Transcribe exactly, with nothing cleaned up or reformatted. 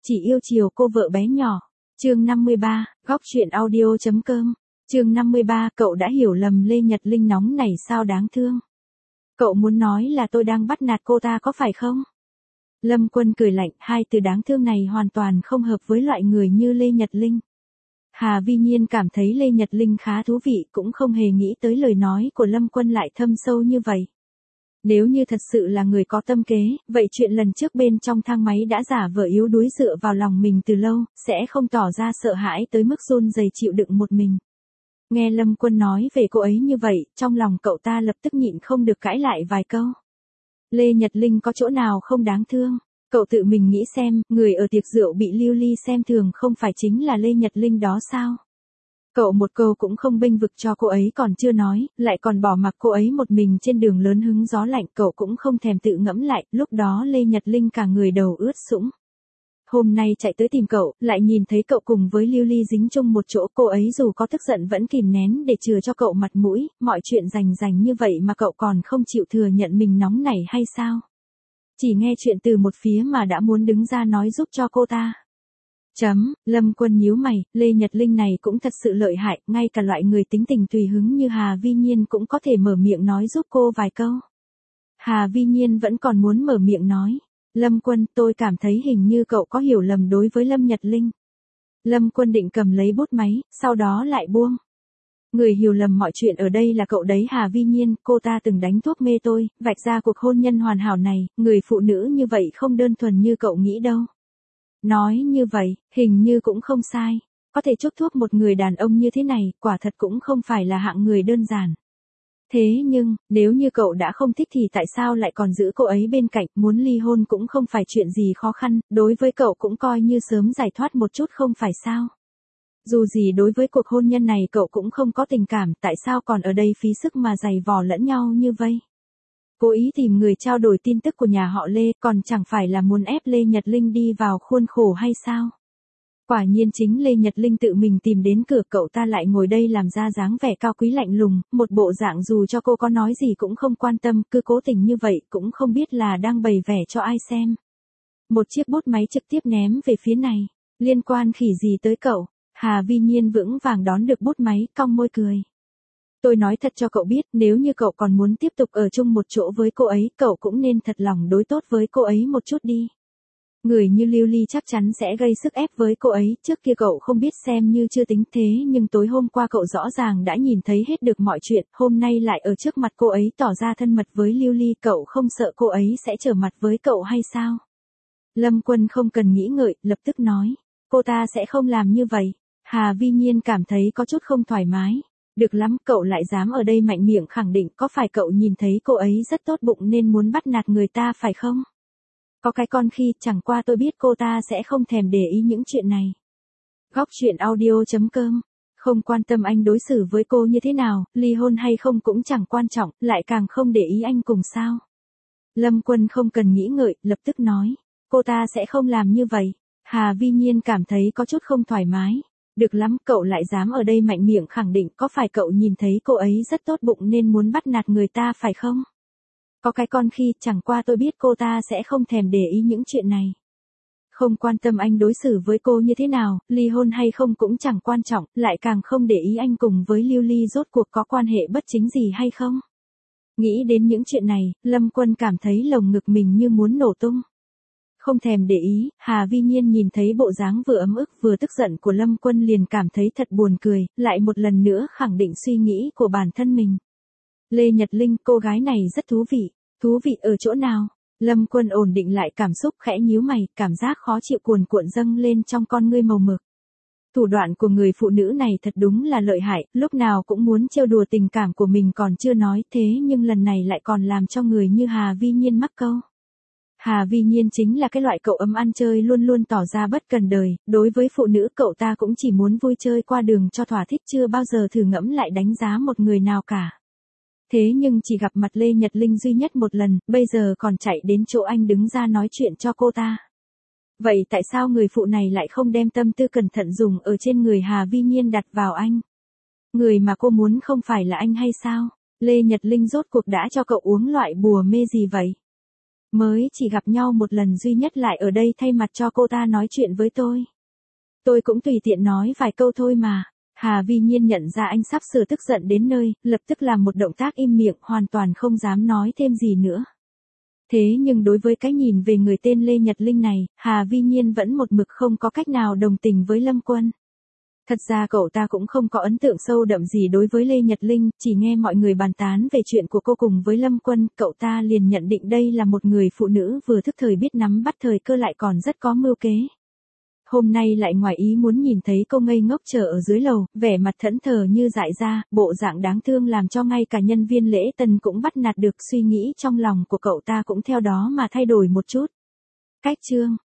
chỉ yêu chiều cô vợ bé nhỏ. Chương năm mươi ba, góc truyện audio chấm com. Chương năm mươi ba, cậu đã hiểu lầm Lê Nhật Linh nóng này sao đáng thương. Cậu muốn nói là tôi đang bắt nạt cô ta có phải không? Lâm Quân cười lạnh, hai từ đáng thương này hoàn toàn không hợp với loại người như Lê Nhật Linh. Hà Vi Nhiên cảm thấy Lê Nhật Linh khá thú vị, cũng không hề nghĩ tới lời nói của Lâm Quân lại thâm sâu như vậy. Nếu như thật sự là người có tâm kế, vậy chuyện lần trước bên trong thang máy đã giả vờ yếu đuối dựa vào lòng mình từ lâu, sẽ không tỏ ra sợ hãi tới mức run rẩy chịu đựng một mình. Nghe Lâm Quân nói về cô ấy như vậy, trong lòng cậu ta lập tức nhịn không được cãi lại vài câu. Lê Nhật Linh có chỗ nào không đáng thương? Cậu tự mình nghĩ xem, người ở tiệc rượu bị Lưu Ly xem thường không phải chính là Lê Nhật Linh đó sao? Cậu một câu cũng không bênh vực cho cô ấy còn chưa nói, lại còn bỏ mặc cô ấy một mình trên đường lớn hứng gió lạnh, cậu cũng không thèm tự ngẫm lại, lúc đó Lê Nhật Linh cả người đầu ướt sũng. Hôm nay chạy tới tìm cậu, lại nhìn thấy cậu cùng với Lưu Ly dính chung một chỗ, cô ấy dù có tức giận vẫn kìm nén để chừa cho cậu mặt mũi, mọi chuyện rành rành như vậy mà cậu còn không chịu thừa nhận mình nóng nảy hay sao? Chỉ nghe chuyện từ một phía mà đã muốn đứng ra nói giúp cho cô ta. Chấm, Lâm Quân nhíu mày, Lê Nhật Linh này cũng thật sự lợi hại, ngay cả loại người tính tình tùy hứng như Hà Vi Nhiên cũng có thể mở miệng nói giúp cô vài câu. Hà Vi Nhiên vẫn còn muốn mở miệng nói. Lâm Quân, tôi cảm thấy hình như cậu có hiểu lầm đối với Lâm Nhật Linh. Lâm Quân định cầm lấy bút máy, sau đó lại buông. Người hiểu lầm mọi chuyện ở đây là cậu đấy Hà Vi Nhiên, cô ta từng đánh thuốc mê tôi, vạch ra cuộc hôn nhân hoàn hảo này, người phụ nữ như vậy không đơn thuần như cậu nghĩ đâu. Nói như vậy, hình như cũng không sai. Có thể chuốc thuốc một người đàn ông như thế này, quả thật cũng không phải là hạng người đơn giản. Thế nhưng, nếu như cậu đã không thích thì tại sao lại còn giữ cô ấy bên cạnh, muốn ly hôn cũng không phải chuyện gì khó khăn, đối với cậu cũng coi như sớm giải thoát một chút không phải sao. Dù gì đối với cuộc hôn nhân này cậu cũng không có tình cảm, tại sao còn ở đây phí sức mà giày vò lẫn nhau như vậy? Cố ý tìm người trao đổi tin tức của nhà họ Lê, còn chẳng phải là muốn ép Lê Nhật Linh đi vào khuôn khổ hay sao? Quả nhiên chính Lê Nhật Linh tự mình tìm đến cửa, cậu ta lại ngồi đây làm ra dáng vẻ cao quý lạnh lùng, một bộ dạng dù cho cô có nói gì cũng không quan tâm, cứ cố tình như vậy cũng không biết là đang bày vẻ cho ai xem. Một chiếc bút máy trực tiếp ném về phía này, liên quan khỉ gì tới cậu? Hà Vi Nhiên vững vàng đón được bút máy, cong môi cười. Tôi nói thật cho cậu biết, nếu như cậu còn muốn tiếp tục ở chung một chỗ với cô ấy, cậu cũng nên thật lòng đối tốt với cô ấy một chút đi. Người như Lưu Ly chắc chắn sẽ gây sức ép với cô ấy, trước kia cậu không biết xem như chưa tính thế nhưng tối hôm qua cậu rõ ràng đã nhìn thấy hết được mọi chuyện, hôm nay lại ở trước mặt cô ấy tỏ ra thân mật với Lưu Ly, cậu không sợ cô ấy sẽ trở mặt với cậu hay sao? Lâm Quân không cần nghĩ ngợi, lập tức nói, cô ta sẽ không làm như vậy. Hà Vi Nhiên cảm thấy có chút không thoải mái. Được lắm, cậu lại dám ở đây mạnh miệng khẳng định, có phải cậu nhìn thấy cô ấy rất tốt bụng nên muốn bắt nạt người ta phải không? Có cái con khi, chẳng qua tôi biết cô ta sẽ không thèm để ý những chuyện này. Góc truyện audio chấm com. Không quan tâm anh đối xử với cô như thế nào, ly hôn hay không cũng chẳng quan trọng, lại càng không để ý anh cùng sao. Lâm Quân không cần nghĩ ngợi, lập tức nói, cô ta sẽ không làm như vậy. Hà Vi Nhiên cảm thấy có chút không thoải mái. Được lắm, cậu lại dám ở đây mạnh miệng khẳng định, có phải cậu nhìn thấy cô ấy rất tốt bụng nên muốn bắt nạt người ta phải không? Có cái con khi, chẳng qua tôi biết cô ta sẽ không thèm để ý những chuyện này. Không quan tâm anh đối xử với cô như thế nào, ly hôn hay không cũng chẳng quan trọng, lại càng không để ý anh cùng với Lưu Ly rốt cuộc có quan hệ bất chính gì hay không. Nghĩ đến những chuyện này, Lâm Quân cảm thấy lồng ngực mình như muốn nổ tung. Không thèm để ý, Hà Vi Nhiên nhìn thấy bộ dáng vừa ấm ức vừa tức giận của Lâm Quân liền cảm thấy thật buồn cười, lại một lần nữa khẳng định suy nghĩ của bản thân mình. Lê Nhật Linh, cô gái này rất thú vị. Thú vị ở chỗ nào? Lâm Quân ổn định lại cảm xúc, khẽ nhíu mày, cảm giác khó chịu cuồn cuộn dâng lên trong con ngươi màu mực. Thủ đoạn của người phụ nữ này thật đúng là lợi hại, lúc nào cũng muốn trêu đùa tình cảm của mình còn chưa nói, thế nhưng lần này lại còn làm cho người như Hà Vi Nhiên mắc câu. Hà Vi Nhiên chính là cái loại cậu ấm ăn chơi luôn luôn tỏ ra bất cần đời, đối với phụ nữ cậu ta cũng chỉ muốn vui chơi qua đường cho thỏa thích, chưa bao giờ thử ngẫm lại đánh giá một người nào cả. Thế nhưng chỉ gặp mặt Lê Nhật Linh duy nhất một lần, bây giờ còn chạy đến chỗ anh đứng ra nói chuyện cho cô ta. Vậy tại sao người phụ này lại không đem tâm tư cẩn thận dùng ở trên người Hà Vi Nhiên đặt vào anh? Người mà cô muốn không phải là anh hay sao? Lê Nhật Linh rốt cuộc đã cho cậu uống loại bùa mê gì vậy? Mới chỉ gặp nhau một lần duy nhất lại ở đây thay mặt cho cô ta nói chuyện với tôi. Tôi cũng tùy tiện nói vài câu thôi mà. Hà Vi Nhiên nhận ra anh sắp sửa tức giận đến nơi, lập tức làm một động tác im miệng, hoàn toàn không dám nói thêm gì nữa. Thế nhưng đối với cái nhìn về người tên Lê Nhật Linh này, Hà Vi Nhiên vẫn một mực không có cách nào đồng tình với Lâm Quân. Thật ra cậu ta cũng không có ấn tượng sâu đậm gì đối với Lê Nhật Linh, chỉ nghe mọi người bàn tán về chuyện của cô cùng với Lâm Quân, cậu ta liền nhận định đây là một người phụ nữ vừa thức thời biết nắm bắt thời cơ lại còn rất có mưu kế. Hôm nay lại ngoài ý muốn nhìn thấy cô ngây ngốc chờ ở dưới lầu, vẻ mặt thẫn thờ như dại ra, bộ dạng đáng thương làm cho ngay cả nhân viên lễ tân cũng bắt nạt được, suy nghĩ trong lòng của cậu ta cũng theo đó mà thay đổi một chút. Cách chương